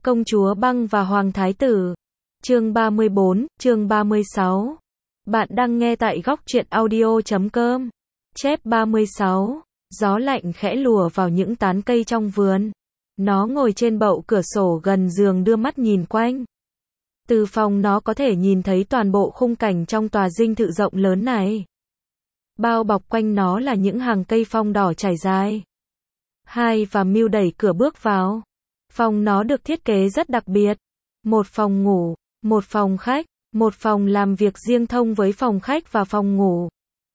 Công chúa băng và Hoàng thái tử. Chương 34, chương 36. Bạn đang nghe tại góc truyện audio.com. Chép 36. Gió lạnh khẽ lùa vào những tán cây trong vườn. Nó ngồi trên bậu cửa sổ gần giường đưa mắt nhìn quanh. Từ phòng nó có thể nhìn thấy toàn bộ khung cảnh trong tòa dinh thự rộng lớn này. Bao bọc quanh nó là những hàng cây phong đỏ trải dài. Hai và Miu đẩy cửa bước vào. Phòng nó được thiết kế rất đặc biệt. Một phòng ngủ, một phòng khách, một phòng làm việc riêng thông với phòng khách và phòng ngủ.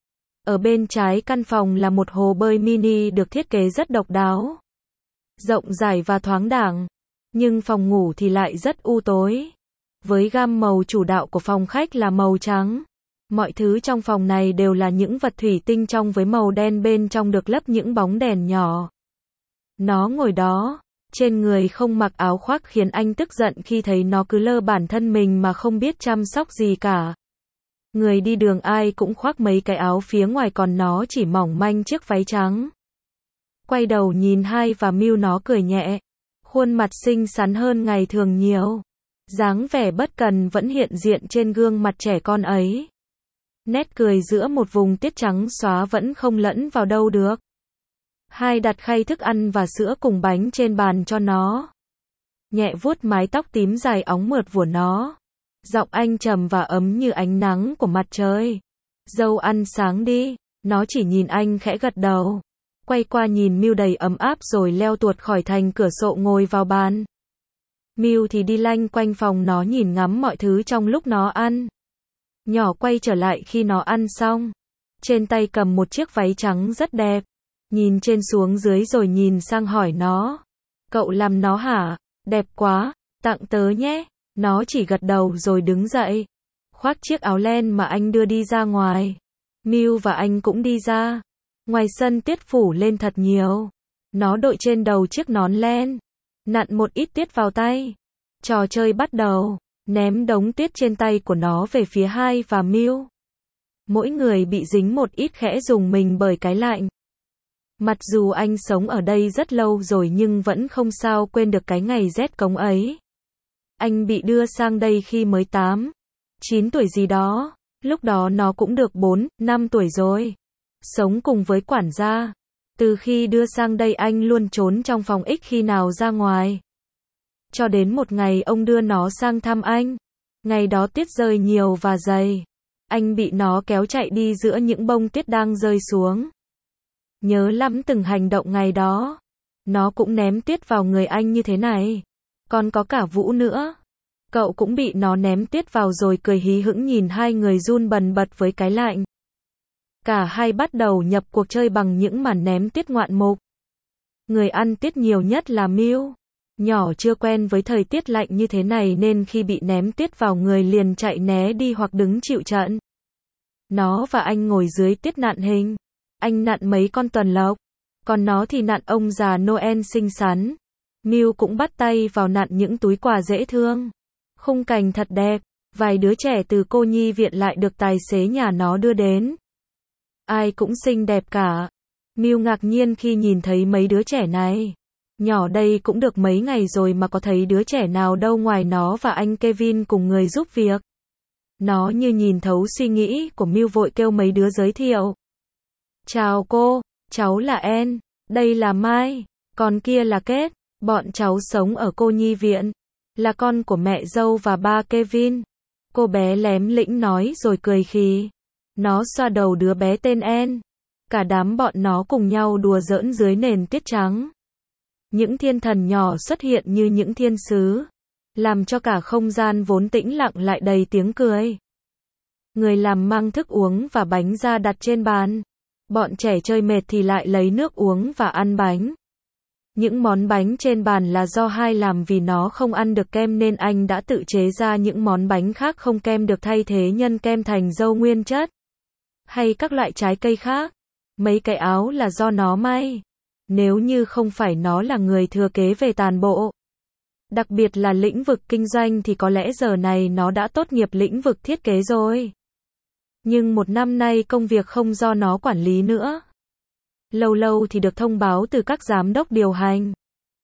Ở bên trái căn phòng là một hồ bơi mini được thiết kế rất độc đáo. Rộng rãi và thoáng đãng. Nhưng phòng ngủ thì lại rất u tối. Với gam màu chủ đạo của phòng khách là màu trắng. Mọi thứ trong phòng này đều là những vật thủy tinh trong với màu đen bên trong được lấp những bóng đèn nhỏ. Nó ngồi đó, trên người không mặc áo khoác khiến anh tức giận khi thấy nó cứ lơ bản thân mình mà không biết chăm sóc gì cả. Người đi đường ai cũng khoác mấy cái áo phía ngoài còn nó chỉ mỏng manh chiếc váy trắng. Quay đầu nhìn Hai và Miu nó cười nhẹ. Khuôn mặt xinh xắn hơn ngày thường nhiều. Dáng vẻ bất cần vẫn hiện diện trên gương mặt trẻ con ấy. Nét cười giữa một vùng tiết trắng xóa vẫn không lẫn vào đâu được. Hai đặt khay thức ăn và sữa cùng bánh trên bàn cho nó. Nhẹ vuốt mái tóc tím dài óng mượt của nó. Giọng anh trầm và ấm như ánh nắng của mặt trời. Dâu ăn sáng đi. Nó chỉ nhìn anh khẽ gật đầu. Quay qua nhìn Miu đầy ấm áp rồi leo tuột khỏi thành cửa sổ ngồi vào bàn. Miu thì đi lanh quanh phòng nó nhìn ngắm mọi thứ trong lúc nó ăn. Nhỏ quay trở lại khi nó ăn xong. Trên tay cầm một chiếc váy trắng rất đẹp. Nhìn trên xuống dưới rồi nhìn sang hỏi nó. Cậu làm nó hả? Đẹp quá, tặng tớ nhé. Nó chỉ gật đầu rồi đứng dậy. Khoác chiếc áo len mà anh đưa đi ra ngoài. Miu và anh cũng đi ra. Ngoài sân tiết phủ lên thật nhiều. Nó đội trên đầu chiếc nón len. Nặn một ít tiết vào tay. Trò chơi bắt đầu. Ném đống tiết trên tay của nó về phía Hai và Miu. Mỗi người bị dính một ít khẽ rùng mình bởi cái lạnh. Mặc dù anh sống ở đây rất lâu rồi nhưng vẫn không sao quên được cái ngày rét cống ấy. Anh bị đưa sang đây khi mới 8, 9 tuổi gì đó. Lúc đó nó cũng được 4, 5 tuổi rồi. Sống cùng với quản gia. Từ khi đưa sang đây anh luôn trốn trong phòng ít khi nào ra ngoài. Cho đến một ngày ông đưa nó sang thăm anh. Ngày đó tiết rơi nhiều và dày. Anh bị nó kéo chạy đi giữa những bông tiết đang rơi xuống. Nhớ lắm từng hành động ngày đó. Nó cũng ném tiết vào người anh như thế này. Còn có cả Vũ nữa. Cậu cũng bị nó ném tiết vào rồi cười hí hửng nhìn hai người run bần bật với cái lạnh. Cả hai bắt đầu nhập cuộc chơi bằng những màn ném tiết ngoạn mục. Người ăn tiết nhiều nhất là Miu. Nhỏ chưa quen với thời tiết lạnh như thế này nên khi bị ném tiết vào người liền chạy né đi hoặc đứng chịu trận. Nó và anh ngồi dưới tiết nặn hình. Anh nặn mấy con tuần lộc. Còn nó thì nặn ông già Noel xinh xắn. Miu cũng bắt tay vào nặn những túi quà dễ thương. Khung cảnh thật đẹp. Vài đứa trẻ từ cô nhi viện lại được tài xế nhà nó đưa đến. Ai cũng xinh đẹp cả. Miu ngạc nhiên khi nhìn thấy mấy đứa trẻ này. Nhỏ đây cũng được mấy ngày rồi mà có thấy đứa trẻ nào đâu ngoài nó và anh Kevin cùng người giúp việc. Nó như nhìn thấu suy nghĩ của Miu vội kêu mấy đứa giới thiệu. Chào cô, cháu là Anne, đây là Mai, còn kia là Kate, bọn cháu sống ở cô nhi viện, là con của mẹ dâu và ba Kevin. Cô bé lém lĩnh nói rồi cười khì. Nó xoa đầu đứa bé tên Anne. Cả đám bọn nó cùng nhau đùa giỡn dưới nền tiết trắng. Những thiên thần nhỏ xuất hiện như những thiên sứ, làm cho cả không gian vốn tĩnh lặng lại đầy tiếng cười. Người làm mang thức uống và bánh ra đặt trên bàn. Bọn trẻ chơi mệt thì lại lấy nước uống và ăn bánh. Những món bánh trên bàn là do Hai làm vì nó không ăn được kem nên anh đã tự chế ra những món bánh khác không kem được thay thế nhân kem thành dâu nguyên chất. Hay các loại trái cây khác. Mấy cái áo là do nó may. Nếu như không phải nó là người thừa kế về toàn bộ. Đặc biệt là lĩnh vực kinh doanh thì có lẽ giờ này nó đã tốt nghiệp lĩnh vực thiết kế rồi. Nhưng một năm nay công việc không do nó quản lý nữa. Lâu lâu thì được thông báo từ các giám đốc điều hành.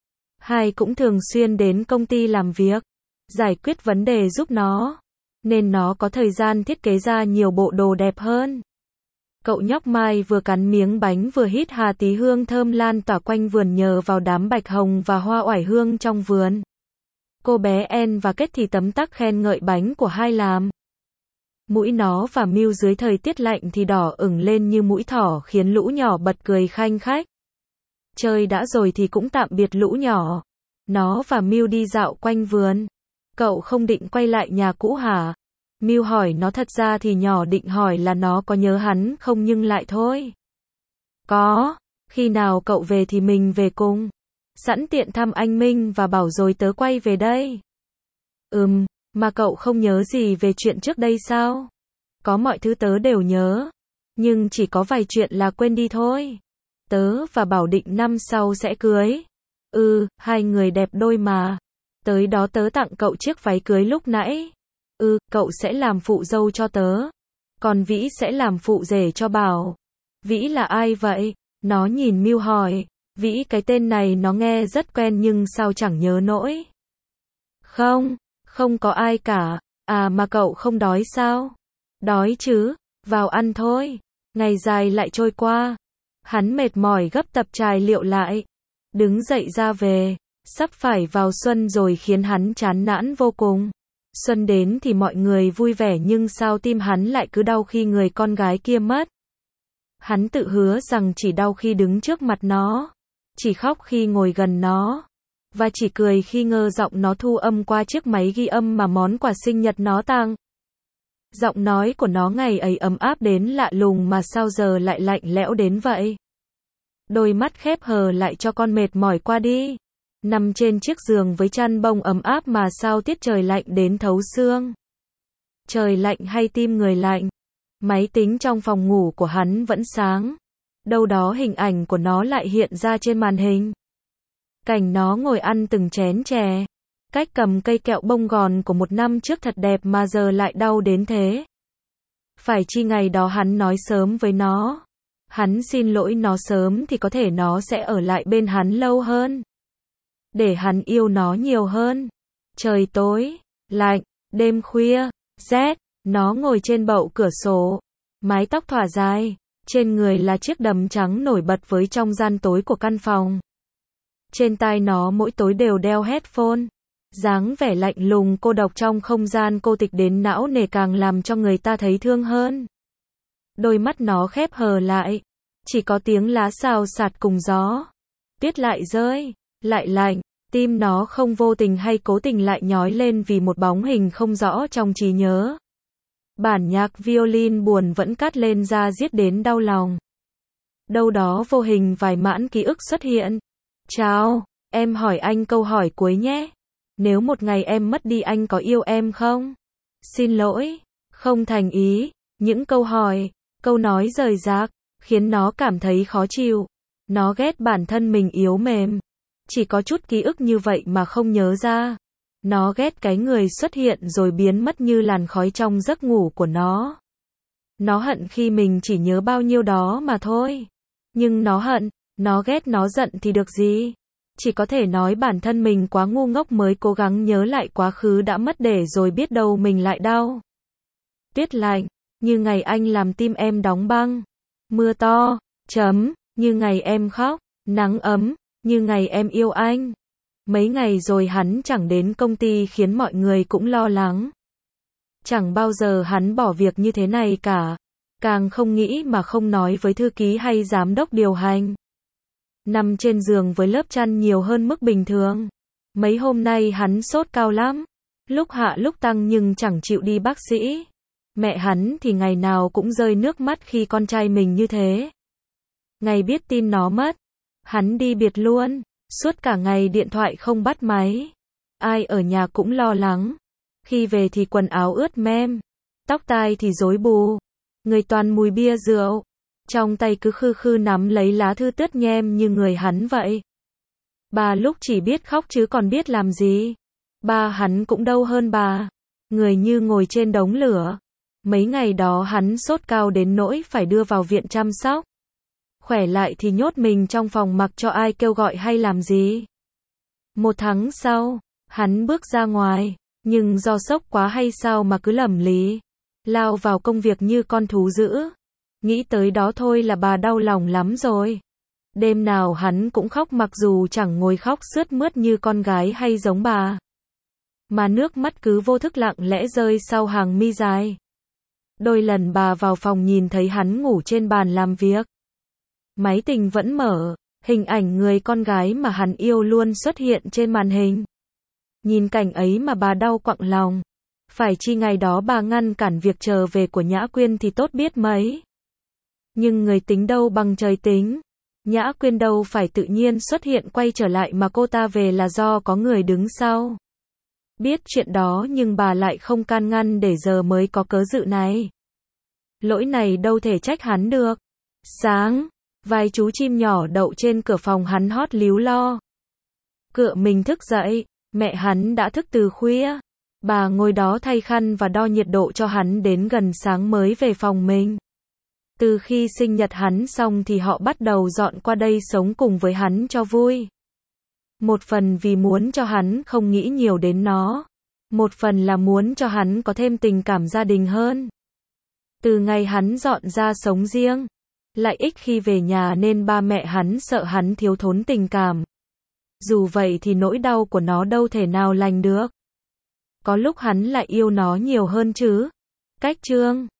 Hai cũng thường xuyên đến công ty làm việc, giải quyết vấn đề giúp nó, nên nó có thời gian thiết kế ra nhiều bộ đồ đẹp hơn. Cậu nhóc Mai vừa cắn miếng bánh vừa hít hà tí hương thơm lan tỏa quanh vườn nhờ vào đám bạch hồng và hoa oải hương trong vườn. Cô bé En và Kết thì tấm tắc khen ngợi bánh của hai làm. Mũi nó và Mew dưới thời tiết lạnh thì đỏ ửng lên như mũi thỏ khiến lũ nhỏ bật cười khanh khách. Chơi đã rồi thì cũng tạm biệt lũ nhỏ. Nó và Mew đi dạo quanh vườn. Cậu không định quay lại nhà cũ hả? Mew hỏi nó, thật ra thì nhỏ định hỏi là nó có nhớ hắn không nhưng lại thôi. Có, khi nào cậu về thì mình về cùng. Sẵn tiện thăm anh Minh và bảo rồi tớ quay về đây. Mà cậu không nhớ gì về chuyện trước đây sao? Có mọi thứ tớ đều nhớ. Nhưng chỉ có vài chuyện là quên đi thôi. Tớ và Bảo định năm sau sẽ cưới. Hai người đẹp đôi mà. Tới đó tớ tặng cậu chiếc váy cưới lúc nãy. Cậu sẽ làm phụ dâu cho tớ. Còn Vĩ sẽ làm phụ rể cho Bảo. Vĩ là ai vậy? Nó nhìn Mew hỏi. Vĩ, cái tên này nó nghe rất quen nhưng sao chẳng nhớ nổi. Không có ai cả. À mà cậu không đói sao? Đói chứ, vào ăn thôi. Ngày dài lại trôi qua. Hắn mệt mỏi gấp tập tài liệu lại. Đứng dậy ra về. Sắp phải vào xuân rồi khiến hắn chán nản vô cùng. Xuân đến thì mọi người vui vẻ nhưng sao tim hắn lại cứ đau khi người con gái kia mất. Hắn tự hứa rằng chỉ đau khi đứng trước mặt nó. Chỉ khóc khi ngồi gần nó. Và chỉ cười khi ngơ giọng nó thu âm qua chiếc máy ghi âm mà món quà sinh nhật nó tặng. Giọng nói của nó ngày ấy ấm áp đến lạ lùng mà sao giờ lại lạnh lẽo đến vậy. Đôi mắt khép hờ lại cho con mệt mỏi qua đi. Nằm trên chiếc giường với chăn bông ấm áp mà sao tiết trời lạnh đến thấu xương. Trời lạnh hay tim người lạnh. Máy tính trong phòng ngủ của hắn vẫn sáng. Đâu đó hình ảnh của nó lại hiện ra trên màn hình. Cảnh nó ngồi ăn từng chén chè. Cách cầm cây kẹo bông gòn của một năm trước thật đẹp mà giờ lại đau đến thế. Phải chi ngày đó hắn nói sớm với nó. Hắn xin lỗi nó sớm thì có thể nó sẽ ở lại bên hắn lâu hơn. Để hắn yêu nó nhiều hơn. Trời tối, lạnh, đêm khuya, rét, nó ngồi trên bậu cửa sổ. Mái tóc thỏa dài, trên người là chiếc đầm trắng nổi bật với trong gian tối của căn phòng. Trên tai nó mỗi tối đều đeo headphone. Dáng vẻ lạnh lùng cô độc trong không gian cô tịch đến não nề càng làm cho người ta thấy thương hơn. Đôi mắt nó khép hờ lại. Chỉ có tiếng lá xào xạc cùng gió. Tuyết lại rơi, lại lạnh. Tim nó không vô tình hay cố tình lại nhói lên vì một bóng hình không rõ trong trí nhớ. Bản nhạc violin buồn vẫn cắt lên da diết đến đau lòng. Đâu đó vô hình vài mãn ký ức xuất hiện. Chào, em hỏi anh câu hỏi cuối nhé. Nếu một ngày em mất đi anh có yêu em không? Xin lỗi, không thành ý. Những câu hỏi, câu nói rời rạc, khiến nó cảm thấy khó chịu. Nó ghét bản thân mình yếu mềm. Chỉ có chút ký ức như vậy mà không nhớ ra. Nó ghét cái người xuất hiện rồi biến mất như làn khói trong giấc ngủ của nó. Nó hận khi mình chỉ nhớ bao nhiêu đó mà thôi. Nhưng nó hận, nó ghét, nó giận thì được gì? Chỉ có thể nói bản thân mình quá ngu ngốc mới cố gắng nhớ lại quá khứ đã mất để rồi biết đâu mình lại đau. Tuyết lạnh, như ngày anh làm tim em đóng băng. Mưa to, như ngày em khóc. Nắng ấm, như ngày em yêu anh. Mấy ngày rồi hắn chẳng đến công ty khiến mọi người cũng lo lắng. Chẳng bao giờ hắn bỏ việc như thế này cả. Càng không nghĩ mà không nói với thư ký hay giám đốc điều hành. Nằm trên giường với lớp chăn nhiều hơn mức bình thường. Mấy hôm nay hắn sốt cao lắm. Lúc hạ lúc tăng nhưng chẳng chịu đi bác sĩ. Mẹ hắn thì ngày nào cũng rơi nước mắt khi con trai mình như thế. Ngày biết tin nó mất, hắn đi biệt luôn. Suốt cả ngày điện thoại không bắt máy. Ai ở nhà cũng lo lắng. Khi về thì quần áo ướt mem. Tóc tai thì rối bù. Người toàn mùi bia rượu. Trong tay cứ khư khư nắm lấy lá thư tướt nhem như người hắn vậy. Bà lúc chỉ biết khóc chứ còn biết làm gì. Ba hắn cũng đâu hơn bà. Người như ngồi trên đống lửa. Mấy ngày đó hắn sốt cao đến nỗi phải đưa vào viện chăm sóc. Khỏe lại thì nhốt mình trong phòng mặc cho ai kêu gọi hay làm gì. 1 tháng sau, hắn bước ra ngoài, nhưng do sốc quá hay sao mà cứ lẩm lý, lao vào công việc như con thú dữ. Nghĩ tới đó thôi là bà đau lòng lắm rồi. Đêm nào hắn cũng khóc mặc dù chẳng ngồi khóc sướt mướt như con gái hay giống bà. Mà nước mắt cứ vô thức lặng lẽ rơi sau hàng mi dài. Đôi lần bà vào phòng nhìn thấy hắn ngủ trên bàn làm việc. Máy tính vẫn mở, hình ảnh người con gái mà hắn yêu luôn xuất hiện trên màn hình. Nhìn cảnh ấy mà bà đau quặn lòng. Phải chi ngày đó bà ngăn cản việc trở về của Nhã Quyên thì tốt biết mấy. Nhưng người tính đâu bằng trời tính. Nhã Quyên đâu phải tự nhiên xuất hiện quay trở lại mà cô ta về là do có người đứng sau. Biết chuyện đó nhưng bà lại không can ngăn để giờ mới có cớ dự này. Lỗi này đâu thể trách hắn được. Sáng, vài chú chim nhỏ đậu trên cửa phòng hắn hót líu lo. Cựa mình thức dậy, mẹ hắn đã thức từ khuya. Bà ngồi đó thay khăn và đo nhiệt độ cho hắn đến gần sáng mới về phòng mình. Từ khi sinh nhật hắn xong thì họ bắt đầu dọn qua đây sống cùng với hắn cho vui. Một phần vì muốn cho hắn không nghĩ nhiều đến nó. Một phần là muốn cho hắn có thêm tình cảm gia đình hơn. Từ ngày hắn dọn ra sống riêng, lại ít khi về nhà nên ba mẹ hắn sợ hắn thiếu thốn tình cảm. Dù vậy thì nỗi đau của nó đâu thể nào lành được. Có lúc hắn lại yêu nó nhiều hơn chứ. Cách chương